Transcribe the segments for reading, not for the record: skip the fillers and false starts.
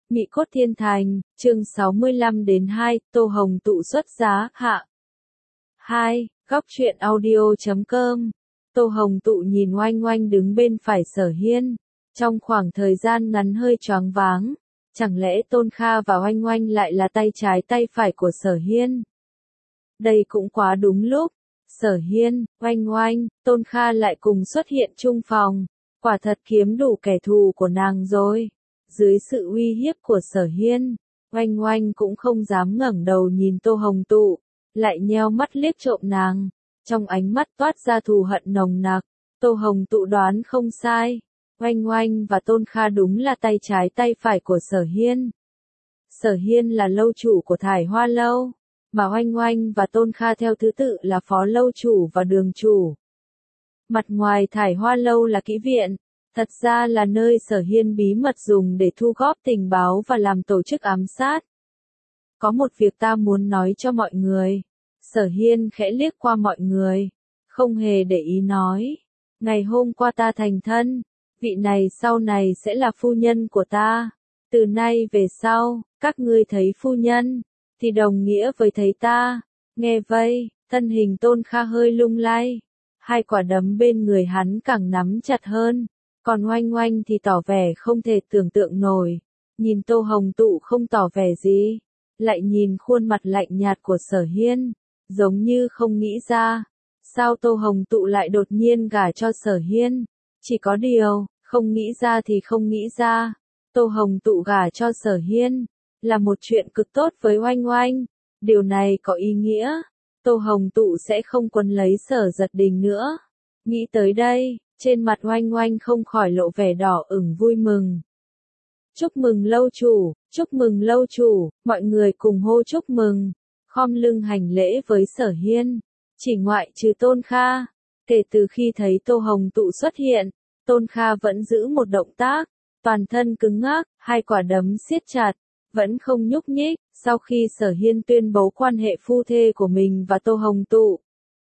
Mị cốt thiên thành, chương 65 đến 2, Tô Hồng Tụ xuất giá, hạ. 2. Góc truyện audio.com. Tô Hồng Tụ nhìn Oanh Oanh đứng bên phải Sở Hiên, trong khoảng thời gian ngắn hơi choáng váng, chẳng lẽ Tôn Kha và Oanh Oanh lại là tay trái tay phải của Sở Hiên? Đây cũng quá đúng lúc, Sở Hiên, Oanh Oanh, Tôn Kha lại cùng xuất hiện chung phòng, quả thật kiếm đủ kẻ thù của nàng rồi. Dưới sự uy hiếp của Sở Hiên, Oanh Oanh cũng không dám ngẩng đầu nhìn Tô Hồng Tụ, lại nheo mắt liếc trộm nàng, trong ánh mắt toát ra thù hận nồng nặc. Tô Hồng Tụ đoán không sai, Oanh Oanh và Tôn Kha đúng là tay trái tay phải của Sở Hiên. Sở Hiên là lâu chủ của Thải Hoa Lâu, mà Oanh Oanh và Tôn Kha theo thứ tự là phó lâu chủ và đường chủ. Mặt ngoài Thải Hoa Lâu là kỹ viện, thật ra là nơi Sở Hiên bí mật dùng để thu góp tình báo và làm tổ chức ám sát. Có một việc ta muốn nói cho mọi người. Sở Hiên khẽ liếc qua mọi người, không hề để ý nói. Ngày hôm qua ta thành thân, vị này sau này sẽ là phu nhân của ta. Từ nay về sau, các ngươi thấy phu nhân, thì đồng nghĩa với thấy ta. Nghe vậy, thân hình Tôn Kha hơi lung lay. Hai quả đấm bên người hắn càng nắm chặt hơn. Còn Oanh Oanh thì tỏ vẻ không thể tưởng tượng nổi. Nhìn Tô Hồng Tụ không tỏ vẻ gì. Lại nhìn khuôn mặt lạnh nhạt của Sở Hiên. Giống như không nghĩ ra. Sao Tô Hồng Tụ lại đột nhiên gả cho Sở Hiên? Chỉ có điều, không nghĩ ra thì không nghĩ ra. Tô Hồng Tụ gả cho Sở Hiên. Là một chuyện cực tốt với Oanh Oanh. Điều này có ý nghĩa. Tô Hồng Tụ sẽ không quấn lấy Sở Giật Đình nữa. Nghĩ tới đây, trên mặt Oanh Oanh không khỏi lộ vẻ đỏ ửng vui mừng. Chúc mừng lâu chủ, chúc mừng lâu chủ, mọi người cùng hô chúc mừng, khom lưng hành lễ với Sở Hiên. Chỉ ngoại trừ Tôn Kha, kể từ khi thấy Tô Hồng Tụ xuất hiện, Tôn Kha vẫn giữ một động tác, toàn thân cứng ngắc, hai quả đấm siết chặt, vẫn không nhúc nhích. Sau khi Sở Hiên tuyên bố quan hệ phu thê của mình và Tô Hồng Tụ,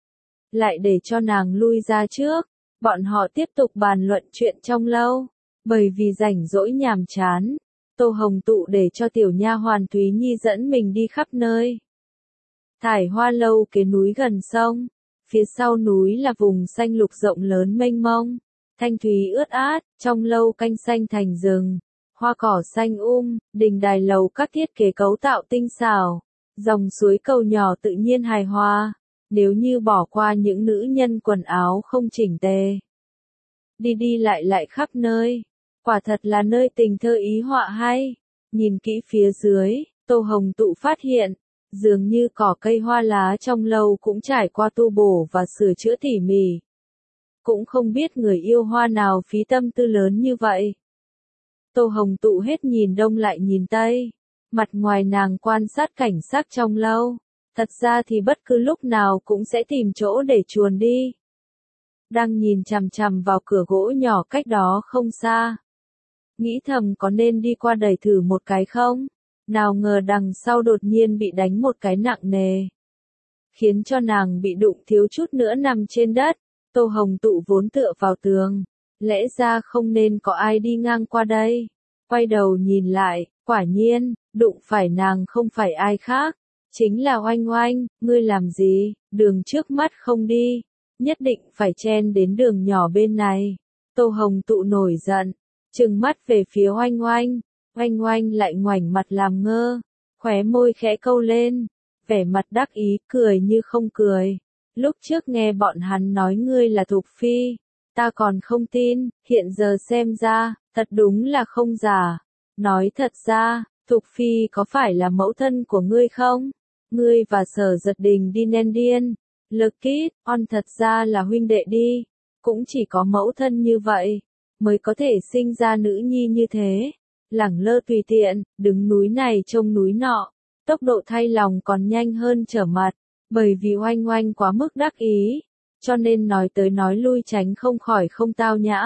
lại để cho nàng lui ra trước. Bọn họ tiếp tục bàn luận chuyện trong lâu, bởi vì rảnh rỗi nhàm chán, Tô Hồng Tụ để cho tiểu nha hoàn Thúy Nhi dẫn mình đi khắp nơi. Thải Hoa Lâu kế núi gần sông, phía sau núi là vùng xanh lục rộng lớn mênh mông, thanh thúy ướt át, trong lâu canh xanh thành rừng, hoa cỏ xanh đình đài lầu các thiết kế cấu tạo tinh xảo, dòng suối cầu nhỏ tự nhiên hài hòa. Nếu như bỏ qua những nữ nhân quần áo không chỉnh tề, đi đi lại lại khắp nơi, quả thật là nơi tình thơ ý họa hay. Nhìn kỹ phía dưới, Tô Hồng Tụ phát hiện, dường như cỏ cây hoa lá trong lâu cũng trải qua tu bổ và sửa chữa tỉ mỉ. Cũng không biết người yêu hoa nào phí tâm tư lớn như vậy. Tô Hồng Tụ hết nhìn đông lại nhìn tây, mặt ngoài nàng quan sát cảnh sắc trong lâu. Thật ra thì bất cứ lúc nào cũng sẽ tìm chỗ để chuồn đi. Đang nhìn chằm chằm vào cửa gỗ nhỏ cách đó không xa. Nghĩ thầm có nên đi qua đẩy thử một cái không? Nào ngờ đằng sau đột nhiên bị đánh một cái nặng nề, khiến cho nàng bị đụng thiếu chút nữa nằm trên đất. Tô Hồng Tụ vốn tựa vào tường, lẽ ra không nên có ai đi ngang qua đây. Quay đầu nhìn lại, quả nhiên, đụng phải nàng không phải ai khác. Chính là Oanh Oanh. Ngươi làm gì, đường trước mắt không đi, nhất định phải chen đến đường nhỏ bên này. Tô Hồng Tụ nổi giận, trừng mắt về phía Oanh Oanh. Oanh Oanh lại ngoảnh mặt làm ngơ, khóe môi khẽ câu lên, vẻ mặt đắc ý, cười như không cười. Lúc trước nghe bọn hắn nói ngươi là Thục Phi, ta còn không tin, hiện giờ xem ra, thật đúng là không giả. Nói thật ra, Thục Phi có phải là mẫu thân của ngươi không? Ngươi và Sở Giật Đình đi nên điên, lực kít, thật ra là huynh đệ đi, cũng chỉ có mẫu thân như vậy, mới có thể sinh ra nữ nhi như thế. Lẳng lơ tùy tiện, đứng núi này trông núi nọ, tốc độ thay lòng còn nhanh hơn trở mặt, bởi vì Oanh Oanh quá mức đắc ý, cho nên nói tới nói lui tránh không khỏi không tao nhã.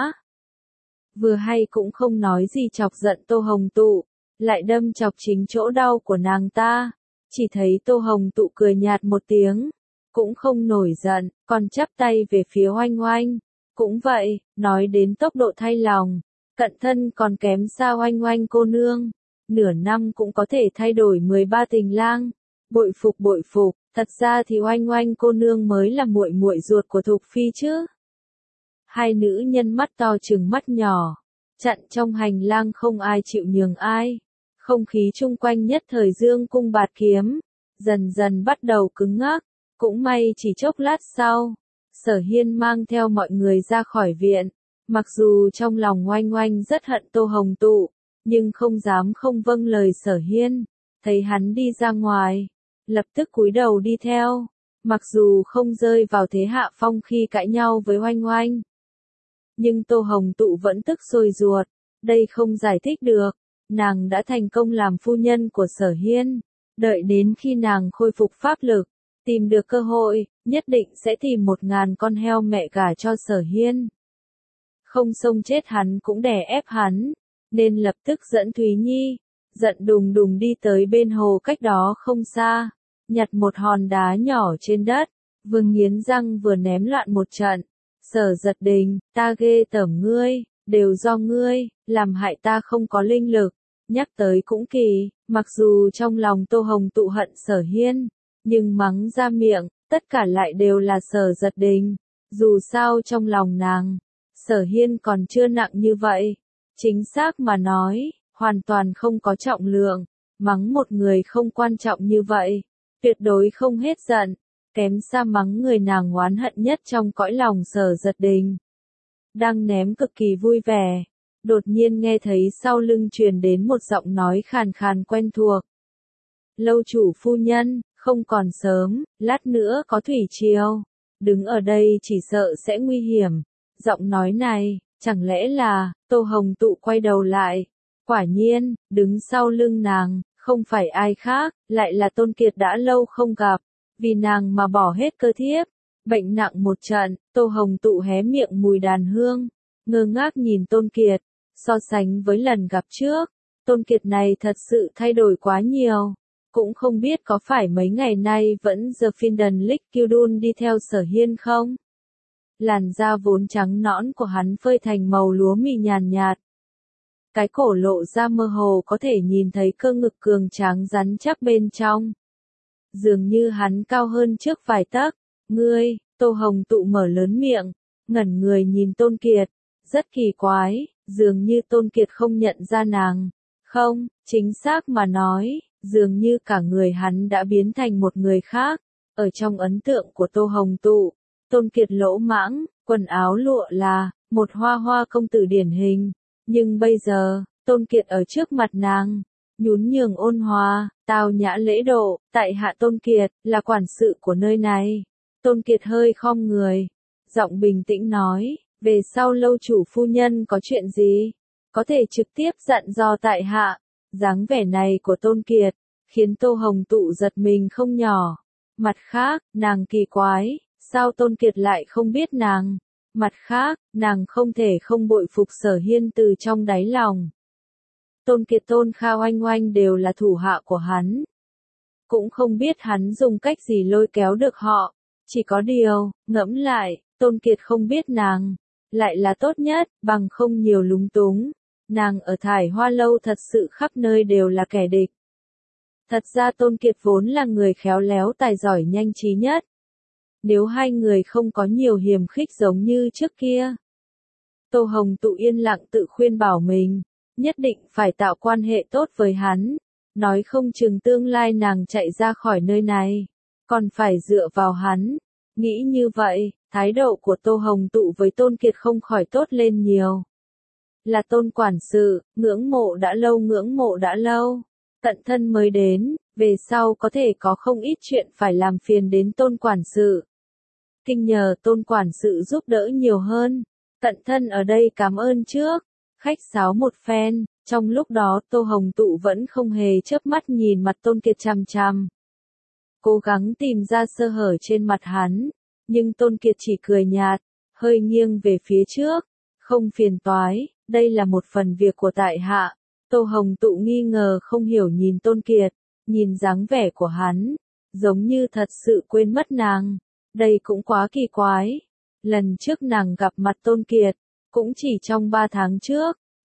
Vừa hay cũng không nói gì chọc giận Tô Hồng Tụ, lại đâm chọc chính chỗ đau của nàng ta. Chỉ thấy Tô Hồng Tụ cười nhạt một tiếng, cũng không nổi giận, còn chắp tay về phía Oanh Oanh. Cũng vậy, nói đến tốc độ thay lòng, cận thân còn kém xa Oanh Oanh cô nương. nửa năm cũng có thể thay đổi 13 tình lang. Bội phục, thật ra thì Oanh Oanh cô nương mới là muội muội ruột của Thục Phi chứ. Hai nữ nhân mắt to trừng mắt nhỏ, chặn trong hành lang không ai chịu nhường ai. Không khí chung quanh nhất thời dương cung bạt kiếm, dần dần bắt đầu cứng ngắc. Cũng may chỉ chốc lát sau, Sở Hiên mang theo mọi người ra khỏi viện. Mặc dù trong lòng Oanh Oanh rất hận Tô Hồng Tụ, nhưng không dám không vâng lời Sở Hiên. Thấy hắn đi ra ngoài, lập tức cúi đầu đi theo. Mặc dù không rơi vào thế hạ phong khi cãi nhau với Oanh Oanh, nhưng Tô Hồng Tụ vẫn tức sôi ruột. Đây không giải thích được. Nàng đã thành công làm phu nhân của Sở Hiên. Đợi đến khi nàng khôi phục pháp lực, tìm được cơ hội, nhất định sẽ tìm 1000 con heo mẹ gả cho Sở Hiên. Không xông chết hắn cũng đè ép hắn, nên lập tức dẫn Thúy Nhi, giận đùng đùng đi tới bên hồ cách đó không xa, nhặt một hòn đá nhỏ trên đất, vừa nghiến răng vừa ném loạn một trận. Sở Giật Đình, ta ghê tởm ngươi, đều do ngươi, làm hại ta không có linh lực. Nhắc tới cũng kỳ, mặc dù trong lòng Tô Hồng Tụ hận Sở Hiên, nhưng mắng ra miệng, tất cả lại đều là Sở Giật Đình. Dù sao trong lòng nàng, Sở Hiên còn chưa nặng như vậy. Chính xác mà nói, hoàn toàn không có trọng lượng. Mắng một người không quan trọng như vậy, tuyệt đối không hết giận. Kém xa mắng người nàng oán hận nhất trong cõi lòng Sở Giật Đình. Đang ném cực kỳ vui vẻ, đột nhiên nghe thấy sau lưng truyền đến một giọng nói khàn khàn quen thuộc. Lâu chủ phu nhân, không còn sớm, lát nữa có thủy triều. Đứng ở đây chỉ sợ sẽ nguy hiểm. Giọng nói này, chẳng lẽ là, Tô Hồng Tụ quay đầu lại. Quả nhiên, đứng sau lưng nàng, không phải ai khác, lại là Tôn Kiệt đã lâu không gặp. Vì nàng mà bỏ hết cơ thiếp, bệnh nặng một trận. Tô Hồng Tụ hé miệng mùi đàn hương, ngơ ngác nhìn Tôn Kiệt. So sánh với lần gặp trước, Tôn Kiệt này thật sự thay đổi quá nhiều. Cũng không biết có phải mấy ngày nay vẫn The Finden Lick Kildun đi theo Sở Hiên không? Làn da vốn trắng nõn của hắn phơi thành màu lúa mì nhàn nhạt. Cái cổ lộ ra mơ hồ có thể nhìn thấy cơ ngực cường tráng rắn chắc bên trong. Dường như hắn cao hơn trước vài tấc. Ngươi, Tô Hồng Tụ mở lớn miệng, ngẩn người nhìn Tôn Kiệt. Rất kỳ quái, dường như Tôn Kiệt không nhận ra nàng. Không, chính xác mà nói, dường như cả người hắn đã biến thành một người khác. Ở trong ấn tượng của Tô Hồng Tụ, Tôn Kiệt lỗ mãng, quần áo lụa là một hoa hoa công tử điển hình. Nhưng bây giờ, Tôn Kiệt ở trước mặt nàng, nhún nhường ôn hòa, tao nhã lễ độ. Tại hạ Tôn Kiệt, là quản sự của nơi này. Tôn Kiệt hơi khom người, giọng bình tĩnh nói, về sau lâu chủ phu nhân có chuyện gì, có thể trực tiếp dặn dò tại hạ. Dáng vẻ này của Tôn Kiệt, khiến Tô Hồng Tụ giật mình không nhỏ. Mặt khác, nàng kỳ quái, sao Tôn Kiệt lại không biết nàng? Mặt khác, nàng không thể không bội phục Sở Hiên từ trong đáy lòng. Tôn Kiệt Tôn Kha Oanh Oanh đều là thủ hạ của hắn. Cũng không biết hắn dùng cách gì lôi kéo được họ. Chỉ có điều, ngẫm lại, Tôn Kiệt không biết nàng, lại là tốt nhất, bằng không nhiều lúng túng. Nàng ở Thải Hoa Lâu thật sự khắp nơi đều là kẻ địch. Thật ra Tôn Kiệt vốn là người khéo léo tài giỏi nhanh trí nhất. Nếu hai người không có nhiều hiềm khích giống như trước kia, Tô Hồng Tụ yên lặng tự khuyên bảo mình, nhất định phải tạo quan hệ tốt với hắn. Nói không chừng tương lai nàng chạy ra khỏi nơi này, còn phải dựa vào hắn. Nghĩ như vậy, thái độ của Tô Hồng Tụ với Tôn Kiệt không khỏi tốt lên nhiều. Là Tôn quản sự, ngưỡng mộ đã lâu. Tận thân mới đến, về sau có thể có không ít chuyện phải làm phiền đến Tôn quản sự. Kinh nhờ Tôn quản sự giúp đỡ nhiều hơn. Tận thân ở đây cảm ơn trước. Khách sáo một phen, trong lúc đó Tô Hồng Tụ vẫn không hề chớp mắt nhìn mặt Tôn Kiệt chằm chằm. Cố gắng tìm ra sơ hở trên mặt hắn, nhưng Tôn Kiệt chỉ cười nhạt, hơi nghiêng về phía trước. Không phiền toái, đây là một phần việc của tại hạ. Tô Hồng Tụ nghi ngờ không hiểu nhìn Tôn Kiệt, nhìn dáng vẻ của hắn, giống như thật sự quên mất nàng. Đây cũng quá kỳ quái. Lần trước nàng gặp mặt Tôn Kiệt, cũng chỉ trong 3 tháng trước,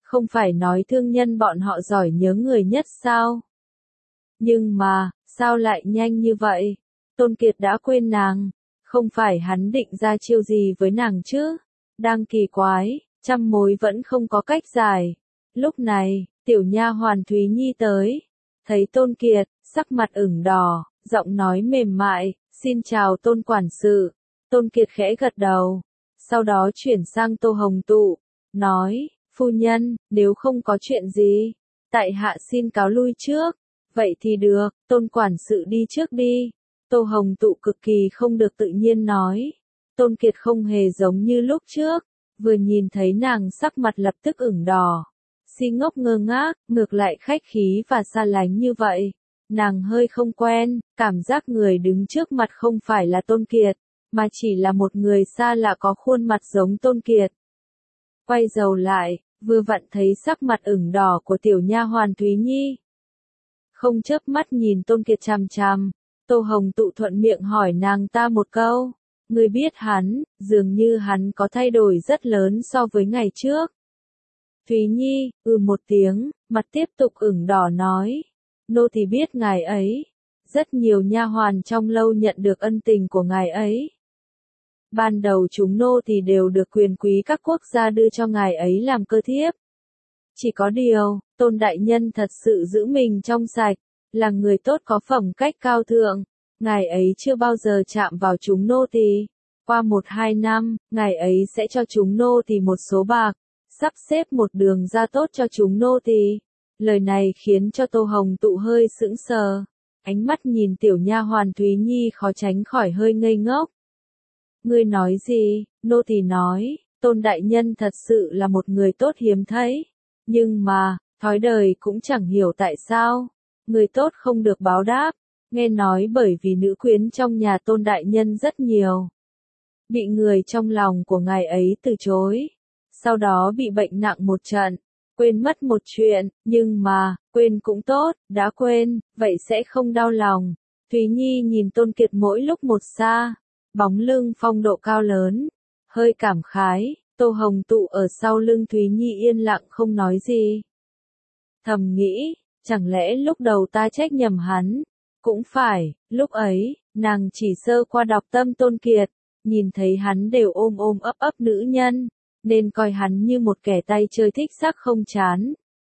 Không phải nói thương nhân bọn họ giỏi nhớ người nhất sao? Nhưng mà, sao lại nhanh như vậy? Tôn Kiệt đã quên nàng. Không phải hắn định ra chiêu gì với nàng chứ? Đang kỳ quái, trăm mối vẫn không có cách giải. Lúc này, tiểu nha hoàn Thúy Nhi tới. Thấy Tôn Kiệt, sắc mặt ửng đỏ, giọng nói mềm mại, xin chào Tôn quản sự. Tôn Kiệt khẽ gật đầu. Sau đó chuyển sang Tô Hồng Tụ, nói, phu nhân, nếu không có chuyện gì, tại hạ xin cáo lui trước. Vậy thì được, Tôn quản sự đi trước đi. Tô Hồng Tụ cực kỳ không được tự nhiên nói. Tôn Kiệt không hề giống như lúc trước, vừa nhìn thấy nàng sắc mặt lập tức ửng đỏ. Si ngốc ngơ ngác, ngược lại khách khí và xa lánh như vậy. Nàng hơi không quen, cảm giác người đứng trước mặt không phải là Tôn Kiệt, mà chỉ là một người xa lạ có khuôn mặt giống Tôn Kiệt. Quay đầu lại, vừa vặn thấy sắc mặt ửng đỏ của tiểu nha hoàn Thúy Nhi. Không chớp mắt nhìn Tôn Kiệt chằm chằm, Tô Hồng Tụ thuận miệng hỏi nàng ta một câu. Ngươi biết hắn, dường như hắn có thay đổi rất lớn so với ngày trước. Thúy Nhi, một tiếng, mặt tiếp tục ửng đỏ nói. Nô thì biết ngài ấy. Rất nhiều nha hoàn trong lâu nhận được ân tình của ngài ấy. Ban đầu chúng nô thì đều được quyền quý các quốc gia đưa cho ngài ấy làm cơ thiếp. Chỉ có điều, Tôn đại nhân thật sự giữ mình trong sạch, là người tốt có phẩm cách cao thượng. Ngài ấy chưa bao giờ chạm vào chúng nô tỳ. Qua 1-2 năm, ngài ấy sẽ cho chúng nô tỳ một số bạc, sắp xếp một đường ra tốt cho chúng nô tỳ. Lời này khiến cho Tô Hồng Tụ hơi sững sờ, ánh mắt nhìn tiểu nha hoàn Thúy Nhi khó tránh khỏi hơi ngây ngốc. Ngươi nói gì? Nô tỳ nói, Tôn đại nhân thật sự là một người tốt hiếm thấy. Nhưng mà, thói đời cũng chẳng hiểu tại sao, người tốt không được báo đáp. Nghe nói bởi vì nữ quyến trong nhà Tôn đại nhân rất nhiều. Bị người trong lòng của ngài ấy từ chối. Sau đó bị bệnh nặng một trận. Quên mất một chuyện, nhưng mà, quên cũng tốt, đã quên, vậy sẽ không đau lòng. Thúy Nhi nhìn Tôn Kiệt mỗi lúc một xa, bóng lưng phong độ cao lớn, hơi cảm khái. Tô Hồng Tụ ở sau lưng Thúy Nhi yên lặng không nói gì. Thầm nghĩ, chẳng lẽ lúc đầu ta trách nhầm hắn? Cũng phải, lúc ấy, nàng chỉ sơ qua đọc tâm Tôn Kiệt, nhìn thấy hắn đều ôm ôm ấp ấp nữ nhân, nên coi hắn như một kẻ tay chơi thích sắc không chán.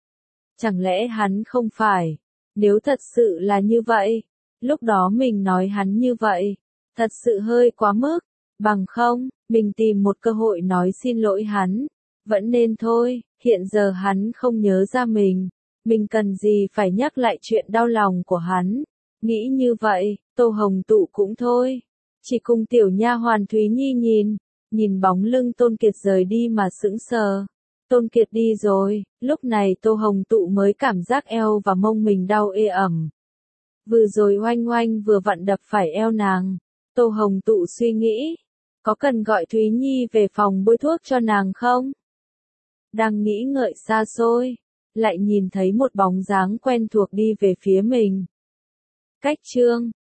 Chẳng lẽ hắn không phải? Nếu thật sự là như vậy, lúc đó mình nói hắn như vậy, thật sự hơi quá mức. Bằng không, mình tìm một cơ hội nói xin lỗi hắn. Vẫn nên thôi, hiện giờ hắn không nhớ ra mình cần gì phải nhắc lại chuyện đau lòng của hắn. Nghĩ như vậy, Tô Hồng Tụ cũng thôi. Chỉ cùng tiểu nha hoàn Thúy Nhi nhìn bóng lưng Tôn Kiệt rời đi mà sững sờ. Tôn Kiệt đi rồi, lúc này Tô Hồng Tụ mới cảm giác eo và mông mình đau ê ẩm. Vừa rồi oanh oanh vừa vặn đập phải eo nàng. Tô Hồng Tụ suy nghĩ, có cần gọi Thúy Nhi về phòng bôi thuốc cho nàng không? Đang nghĩ ngợi xa xôi, lại nhìn thấy một bóng dáng quen thuộc đi về phía mình. Cách chương